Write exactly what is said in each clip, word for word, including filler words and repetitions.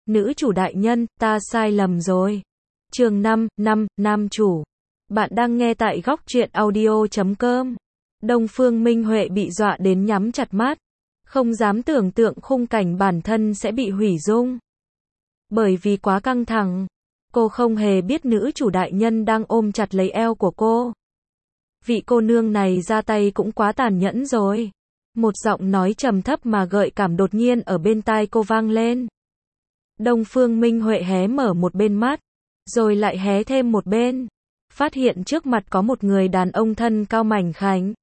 Nữ chủ đại nhân, ta sai lầm rồi. Chương năm, năm, nam chủ. Bạn đang nghe tại góc truyện audio chấm com. Đông Phương Minh Huệ bị dọa đến nhắm chặt mắt, không dám tưởng tượng khung cảnh bản thân sẽ bị hủy dung. Bởi vì quá căng thẳng, cô không hề biết nữ chủ đại nhân đang ôm chặt lấy eo của cô. Vị cô nương này ra tay cũng quá tàn nhẫn rồi. Một giọng nói trầm thấp mà gợi cảm đột nhiên ở bên tai cô vang lên. Đông Phương Minh Huệ hé mở một bên mắt, rồi lại hé thêm một bên, phát hiện trước mặt có một người đàn ông thân cao mảnh khảnh,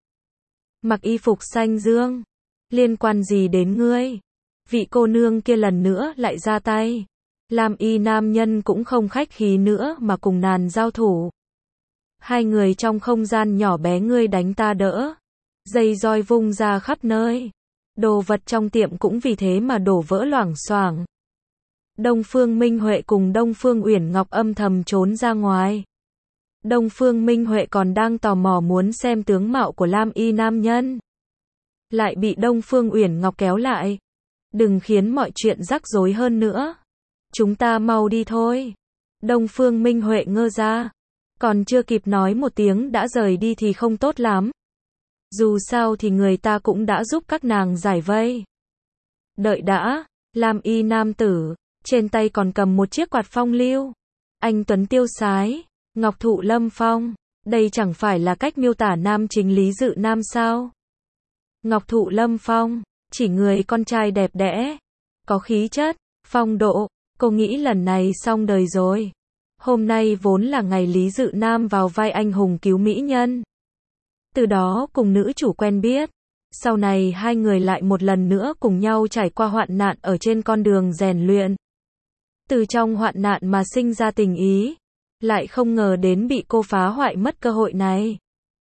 mặc y phục xanh dương. Liên quan gì đến ngươi? Vị cô nương kia lần nữa lại ra tay. Lam y nam nhân cũng không khách khí nữa mà cùng nàng giao thủ. Hai người trong không gian nhỏ bé ngươi đánh ta đỡ, dây roi vung ra khắp nơi. Đồ vật trong tiệm cũng vì thế mà đổ vỡ loảng xoảng. Đông Phương Minh Huệ cùng Đông Phương Uyển Ngọc âm thầm trốn ra ngoài. Đông Phương Minh Huệ còn đang tò mò muốn xem tướng mạo của Lam y nam nhân, lại bị Đông Phương Uyển Ngọc kéo lại. Đừng khiến mọi chuyện rắc rối hơn nữa. Chúng ta mau đi thôi. Đông Phương Minh Huệ ngơ ra, còn chưa kịp nói một tiếng đã rời đi thì không tốt lắm. Dù sao thì người ta cũng đã giúp các nàng giải vây. Đợi đã, Lam y nam tử, trên tay còn cầm một chiếc quạt phong lưu. Anh tuấn tiêu sái, ngọc thụ lâm phong, đây chẳng phải là cách miêu tả nam chính Lý Dự Nam sao? Ngọc thụ lâm phong, chỉ người con trai đẹp đẽ, có khí chất, phong độ. Cô nghĩ lần này xong đời rồi. Hôm nay vốn là ngày Lý Dự Nam vào vai anh hùng cứu mỹ nhân, từ đó cùng nữ chủ quen biết. Sau này hai người lại một lần nữa cùng nhau trải qua hoạn nạn ở trên con đường rèn luyện. Từ trong hoạn nạn mà sinh ra tình ý, lại không ngờ đến bị cô phá hoại mất cơ hội này.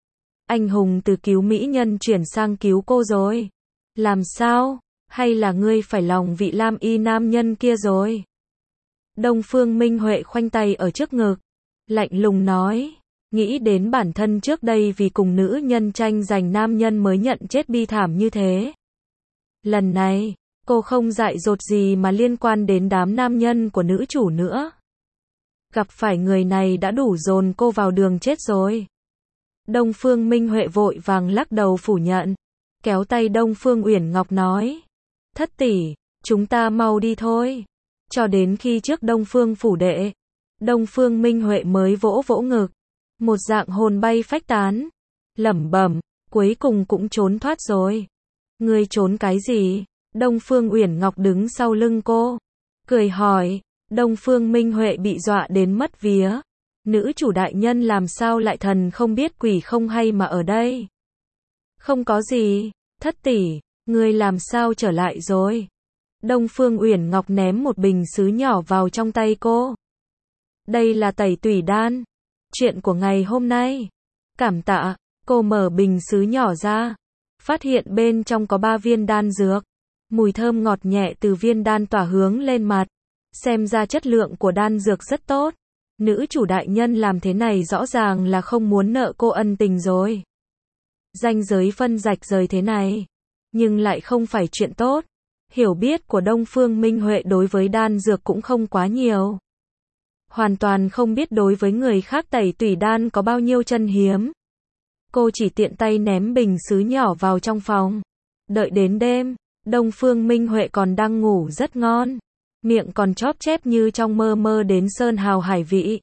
Anh hùng từ cứu mỹ nhân chuyển sang cứu cô rồi. Làm sao? Hay là ngươi phải lòng vị Lam y nam nhân kia rồi? Đông Phương Minh Huệ khoanh tay ở trước ngực, lạnh lùng nói, nghĩ đến bản thân trước đây vì cùng nữ nhân tranh giành nam nhân mới nhận chết bi thảm như thế. Lần này, cô không dại dột gì mà liên quan đến đám nam nhân của nữ chủ nữa. Gặp phải người này đã đủ dồn cô vào đường chết rồi. Đông Phương Minh Huệ vội vàng lắc đầu phủ nhận, kéo tay Đông Phương Uyển Ngọc nói, thất tỷ, chúng ta mau đi thôi. Cho đến khi trước Đông Phương phủ đệ, Đông Phương Minh Huệ mới vỗ vỗ ngực, một dạng hồn bay phách tán, lẩm bẩm, cuối cùng cũng trốn thoát rồi. Ngươi trốn cái gì? Đông Phương Uyển Ngọc đứng sau lưng cô, cười hỏi. Đông Phương Minh Huệ bị dọa đến mất vía. Nữ chủ đại nhân làm sao lại thần không biết quỷ không hay mà ở đây? Không có gì, thất tỷ, ngươi làm sao trở lại rồi? Đông Phương Uyển Ngọc ném một bình sứ nhỏ vào trong tay cô. Đây là tẩy tủy đan. Chuyện của ngày hôm nay. Cảm tạ. Cô mở bình sứ nhỏ ra, phát hiện bên trong có ba viên đan dược. Mùi thơm ngọt nhẹ từ viên đan tỏa hướng lên mặt. Xem ra chất lượng của đan dược rất tốt. Nữ chủ đại nhân làm thế này rõ ràng là không muốn nợ cô ân tình rồi. Ranh giới phân rạch rời thế này, nhưng lại không phải chuyện tốt. Hiểu biết của Đông Phương Minh Huệ đối với đan dược cũng không quá nhiều. Hoàn toàn không biết đối với người khác tẩy tủy đan có bao nhiêu chân hiếm. Cô chỉ tiện tay ném bình sứ nhỏ vào trong phòng. Đợi đến đêm, Đông Phương Minh Huệ còn đang ngủ rất ngon. Miệng còn chóp chép như trong mơ mơ đến sơn hào hải vị.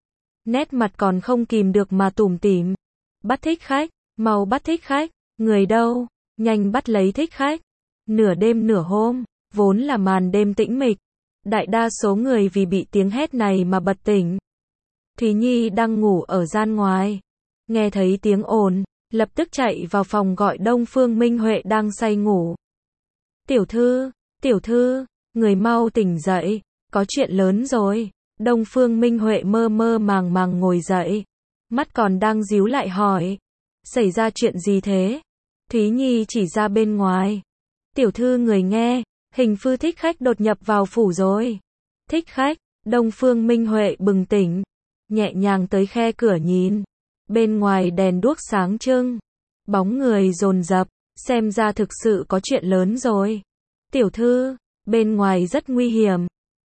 Nét mặt còn không kìm được mà tủm tỉm. Bắt thích khách, mau bắt thích khách, người đâu, nhanh bắt lấy thích khách. Nửa đêm nửa hôm, vốn là màn đêm tĩnh mịch. Đại đa số người vì bị tiếng hét này mà bật tỉnh. Thúy Nhi đang ngủ ở gian ngoài, nghe thấy tiếng ồn, lập tức chạy vào phòng gọi Đông Phương Minh Huệ đang say ngủ. Tiểu thư, tiểu thư, người mau tỉnh dậy, có chuyện lớn rồi. Đông Phương Minh Huệ mơ mơ màng màng ngồi dậy, mắt còn đang díu lại hỏi, xảy ra chuyện gì thế? Thúy Nhi chỉ ra bên ngoài. Tiểu thư người nghe, hình phu thích khách đột nhập vào phủ rồi. Thích khách? Đông Phương Minh Huệ bừng tỉnh, nhẹ nhàng tới khe cửa nhìn. Bên ngoài đèn đuốc sáng trưng, bóng người dồn dập, xem ra thực sự có chuyện lớn rồi. Tiểu thư, bên ngoài rất nguy hiểm.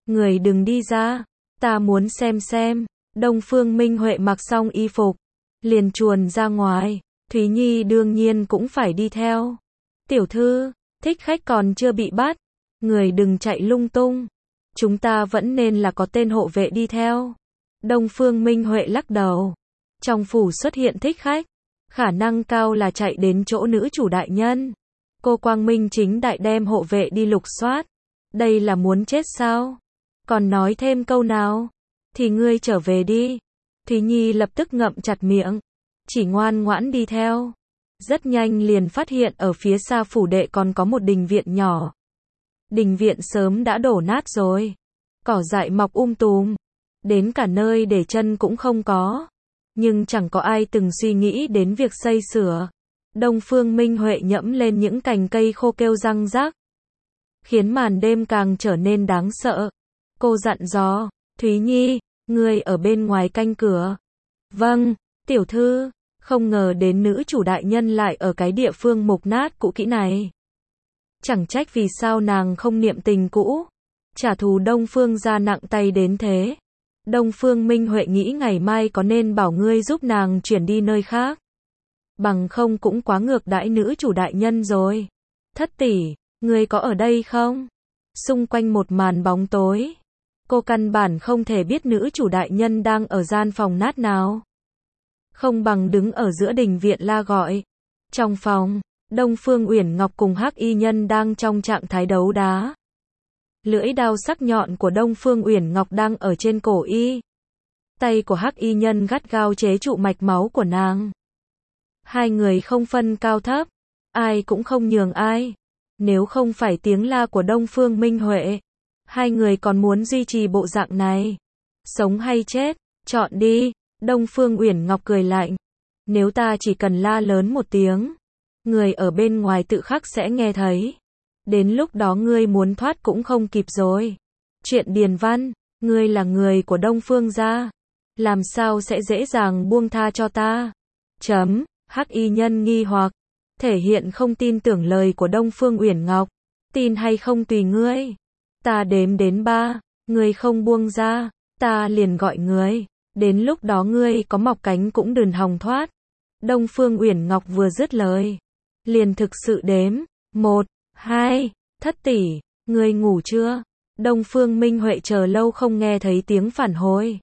Người đừng đi ra, ta muốn xem xem. Đông Phương Minh Huệ mặc xong y phục, liền chuồn ra ngoài. Thúy Nhi đương nhiên cũng phải đi theo. Tiểu thư, thích khách còn chưa bị bắt, người đừng chạy lung tung. Chúng ta vẫn nên là có tên hộ vệ đi theo. Đông Phương Minh Huệ lắc đầu. Trong phủ xuất hiện thích khách, khả năng cao là chạy đến chỗ nữ chủ đại nhân. Cô quang minh chính đại đem hộ vệ đi lục soát. Đây là muốn chết sao? Còn nói thêm câu nào? Thì ngươi trở về đi. Thúy Nhi lập tức ngậm chặt miệng, chỉ ngoan ngoãn đi theo. Rất nhanh liền phát hiện ở phía xa phủ đệ còn có một đình viện nhỏ. Đình viện sớm đã đổ nát rồi. Cỏ dại mọc um tùm. Đến cả nơi để chân cũng không có. Nhưng chẳng có ai từng suy nghĩ đến việc xây sửa. Đông Phương Minh Huệ nhẫm lên những cành cây khô kêu răng rác, khiến màn đêm càng trở nên đáng sợ. Cô dặn dò, Thúy Nhi, ngươi ở bên ngoài canh cửa. Vâng, tiểu thư. Không ngờ đến nữ chủ đại nhân lại ở cái địa phương mục nát cũ kỹ này. Chẳng trách vì sao nàng không niệm tình cũ. Trả thù Đông Phương gia nặng tay đến thế. Đông Phương Minh Huệ nghĩ ngày mai có nên bảo ngươi giúp nàng chuyển đi nơi khác. Bằng không cũng quá ngược đãi nữ chủ đại nhân rồi. Thất tỷ, ngươi có ở đây không? Xung quanh một màn bóng tối. Cô căn bản không thể biết nữ chủ đại nhân đang ở gian phòng nát nào. Không bằng đứng ở giữa đình viện la gọi. Trong phòng, Đông Phương Uyển Ngọc cùng Hắc Y Nhân đang trong trạng thái đấu đá. Lưỡi đao sắc nhọn của Đông Phương Uyển Ngọc đang ở trên cổ y. Tay của Hắc Y Nhân gắt gao chế trụ mạch máu của nàng. Hai người không phân cao thấp, ai cũng không nhường ai. Nếu không phải tiếng la của Đông Phương Minh Huệ, hai người còn muốn duy trì bộ dạng này. Sống hay chết, chọn đi. Đông Phương Uyển Ngọc cười lạnh. Nếu ta chỉ cần la lớn một tiếng, người ở bên ngoài tự khắc sẽ nghe thấy. Đến lúc đó ngươi muốn thoát cũng không kịp rồi. Chuyện Điền Văn, ngươi là người của Đông Phương gia, làm sao sẽ dễ dàng buông tha cho ta? Chấm. Hắc Y Nhân nghi hoặc, thể hiện không tin tưởng lời của Đông Phương Uyển Ngọc. Tin hay không tùy ngươi. Ta đếm đến ba, ngươi không buông ra, ta liền gọi ngươi. Đến lúc đó ngươi có mọc cánh cũng đừng hòng thoát. Đông Phương Uyển Ngọc vừa dứt lời, liền thực sự đếm. Một, hai, thất tỷ, ngươi ngủ chưa? Đông Phương Minh Huệ chờ lâu không nghe thấy tiếng phản hồi.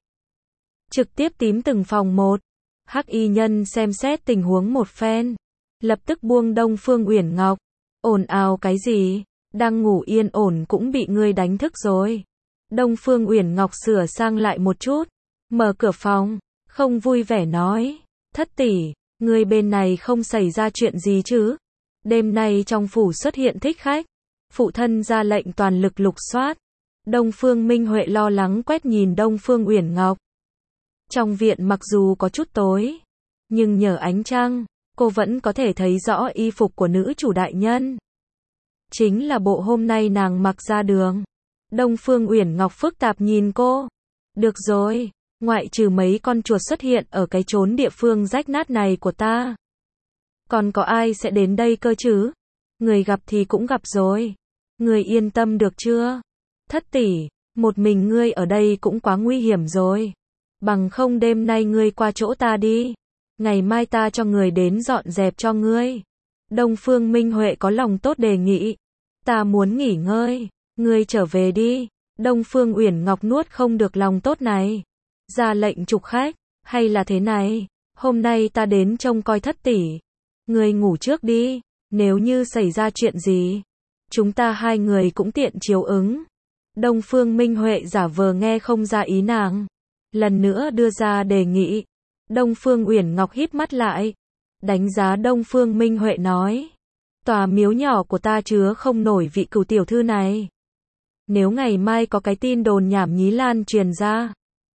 Trực tiếp tím từng phòng một. Hắc Y Nhân xem xét tình huống một phen, lập tức buông Đông Phương Uyển Ngọc. Ồn ào cái gì? Đang ngủ yên ổn cũng bị ngươi đánh thức rồi. Đông Phương Uyển Ngọc sửa sang lại một chút, mở cửa phòng, không vui vẻ nói, thất tỷ, ngươi bên này không xảy ra chuyện gì chứ? Đêm nay trong phủ xuất hiện thích khách, phụ thân ra lệnh toàn lực lục soát. Đông Phương Minh Huệ lo lắng quét nhìn Đông Phương Uyển Ngọc. Trong viện mặc dù có chút tối, nhưng nhờ ánh trăng, cô vẫn có thể thấy rõ y phục của nữ chủ đại nhân. Chính là bộ hôm nay nàng mặc ra đường. Đông Phương Uyển Ngọc phức tạp nhìn cô. Được rồi, ngoại trừ mấy con chuột xuất hiện ở cái chốn địa phương rách nát này của ta, còn có ai sẽ đến đây cơ chứ? Người gặp thì cũng gặp rồi. Người yên tâm được chưa? Thất tỷ, một mình ngươi ở đây cũng quá nguy hiểm rồi. Bằng không đêm nay ngươi qua chỗ ta đi. Ngày mai ta cho người đến dọn dẹp cho ngươi. Đông Phương Minh Huệ có lòng tốt đề nghị. Ta muốn nghỉ ngơi. Ngươi trở về đi. Đông Phương Uyển Ngọc nuốt không được lòng tốt này. Ra lệnh trục khách. Hay là thế này. Hôm nay ta đến trông coi thất tỷ. Ngươi ngủ trước đi. Nếu như xảy ra chuyện gì, chúng ta hai người cũng tiện chiếu ứng. Đông Phương Minh Huệ giả vờ nghe không ra ý nàng. Lần nữa đưa ra đề nghị. Đông Phương Uyển Ngọc híp mắt lại. Đánh giá Đông Phương Minh Huệ nói. Tòa miếu nhỏ của ta chứa không nổi vị cửu tiểu thư này. Nếu ngày mai có cái tin đồn nhảm nhí lan truyền ra,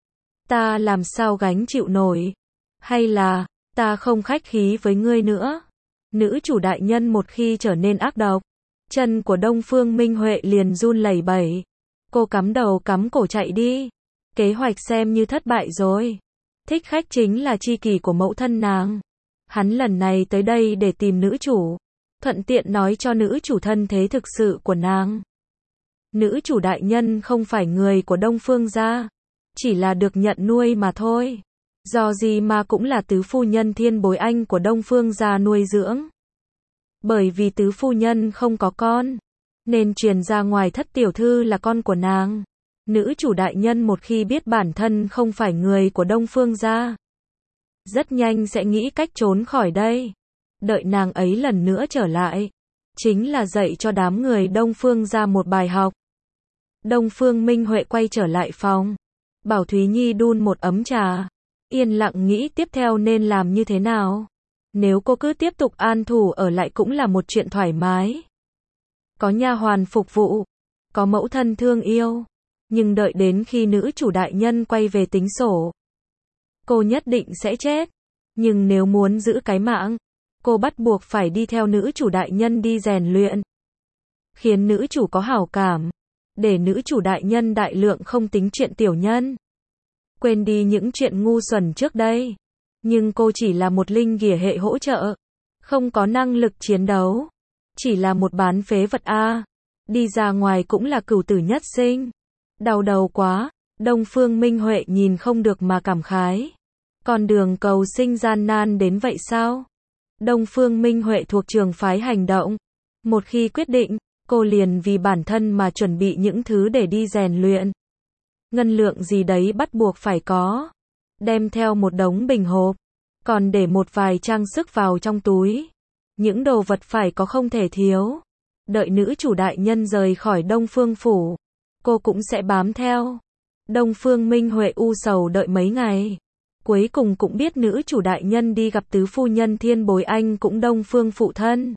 ta làm sao gánh chịu nổi? Hay là, ta không khách khí với ngươi nữa? Nữ chủ đại nhân một khi trở nên ác độc, chân của Đông Phương Minh Huệ liền run lẩy bẩy. Cô cắm đầu cắm cổ chạy đi. Kế hoạch xem như thất bại rồi. Thích khách chính là tri kỷ của mẫu thân nàng. Hắn lần này tới đây để tìm nữ chủ, thuận tiện nói cho nữ chủ thân thế thực sự của nàng. Nữ chủ đại nhân không phải người của Đông Phương gia, chỉ là được nhận nuôi mà thôi. Do gì mà cũng là tứ phu nhân Thiên Bối Anh của Đông Phương gia nuôi dưỡng. Bởi vì tứ phu nhân không có con, nên truyền ra ngoài thất tiểu thư là con của nàng. Nữ chủ đại nhân một khi biết bản thân không phải người của Đông Phương gia, rất nhanh sẽ nghĩ cách trốn khỏi đây. Đợi nàng ấy lần nữa trở lại, chính là dạy cho đám người Đông Phương gia một bài học. Đông Phương Minh Huệ quay trở lại phòng. Bảo Thúy Nhi đun một ấm trà, yên lặng nghĩ tiếp theo nên làm như thế nào. Nếu cô cứ tiếp tục an thủ ở lại cũng là một chuyện thoải mái. Có nha hoàn phục vụ, có mẫu thân thương yêu, nhưng đợi đến khi nữ chủ đại nhân quay về tính sổ, cô nhất định sẽ chết. Nhưng nếu muốn giữ cái mạng, cô bắt buộc phải đi theo nữ chủ đại nhân đi rèn luyện, khiến nữ chủ có hảo cảm, để nữ chủ đại nhân đại lượng không tính chuyện tiểu nhân, quên đi những chuyện ngu xuẩn trước đây. Nhưng cô chỉ là một linh ghỉa hệ hỗ trợ, không có năng lực chiến đấu, chỉ là một bán phế vật a. Đi ra ngoài cũng là cửu tử nhất sinh. Đau đầu quá. Đông Phương Minh Huệ nhìn không được mà cảm khái. Con đường cầu sinh gian nan đến vậy sao? Đông Phương Minh Huệ thuộc trường phái hành động. Một khi quyết định, cô liền vì bản thân mà chuẩn bị những thứ để đi rèn luyện. Ngân lượng gì đấy bắt buộc phải có. Đem theo một đống bình hộp, còn để một vài trang sức vào trong túi. Những đồ vật phải có không thể thiếu. Đợi nữ chủ đại nhân rời khỏi Đông Phương phủ, cô cũng sẽ bám theo. Đông Phương Minh Huệ u sầu đợi mấy ngày. Cuối cùng cũng biết nữ chủ đại nhân đi gặp tứ phu nhân Thiên Bối Anh cũng Đông Phương phụ thân.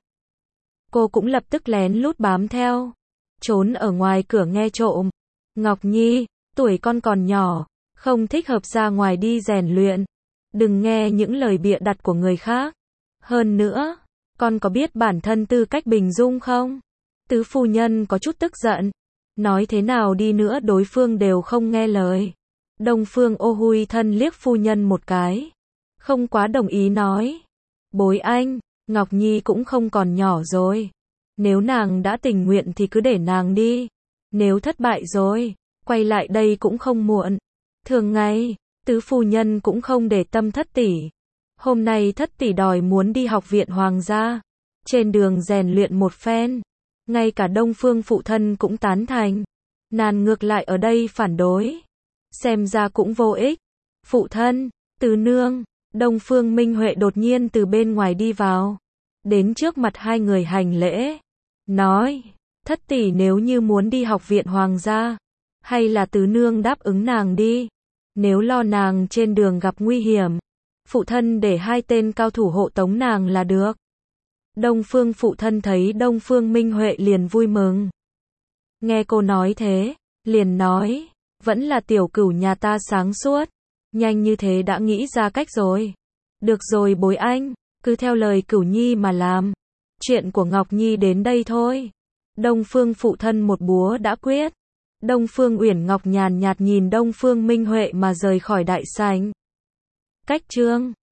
Cô cũng lập tức lén lút bám theo, trốn ở ngoài cửa nghe trộm. Ngọc Nhi, tuổi con còn nhỏ, không thích hợp ra ngoài đi rèn luyện. Đừng nghe những lời bịa đặt của người khác. Hơn nữa, con có biết bản thân tư cách bình dung không? Tứ phu nhân có chút tức giận. Nói thế nào đi nữa đối phương đều không nghe lời. Đông Phương ô hui thân liếc phu nhân một cái, không quá đồng ý nói. Bối Anh, Ngọc Nhi cũng không còn nhỏ rồi. Nếu nàng đã tình nguyện thì cứ để nàng đi. Nếu thất bại rồi, quay lại đây cũng không muộn. Thường ngày, tứ phu nhân cũng không để tâm thất tỷ. Hôm nay thất tỷ đòi muốn đi học viện hoàng gia. Trên đường rèn luyện một phen. Ngay cả Đông Phương phụ thân cũng tán thành. Nàng ngược lại ở đây phản đối. Xem ra cũng vô ích. Phụ thân, Tứ nương, Đông Phương Minh Huệ đột nhiên từ bên ngoài đi vào. Đến trước mặt hai người hành lễ. Nói, thất tỷ nếu như muốn đi học viện hoàng gia, hay là Tứ nương đáp ứng nàng đi. Nếu lo nàng trên đường gặp nguy hiểm, phụ thân để hai tên cao thủ hộ tống nàng là được. Đông Phương phụ thân thấy Đông Phương Minh Huệ liền vui mừng. Nghe cô nói thế, liền nói, vẫn là tiểu cửu nhà ta sáng suốt, nhanh như thế đã nghĩ ra cách rồi. Được rồi Bối Anh, cứ theo lời Cửu Nhi mà làm. Chuyện của Ngọc Nhi đến đây thôi. Đông Phương phụ thân một búa đã quyết. Đông Phương Uyển Ngọc nhàn nhạt nhìn Đông Phương Minh Huệ mà rời khỏi đại sảnh. Cách chương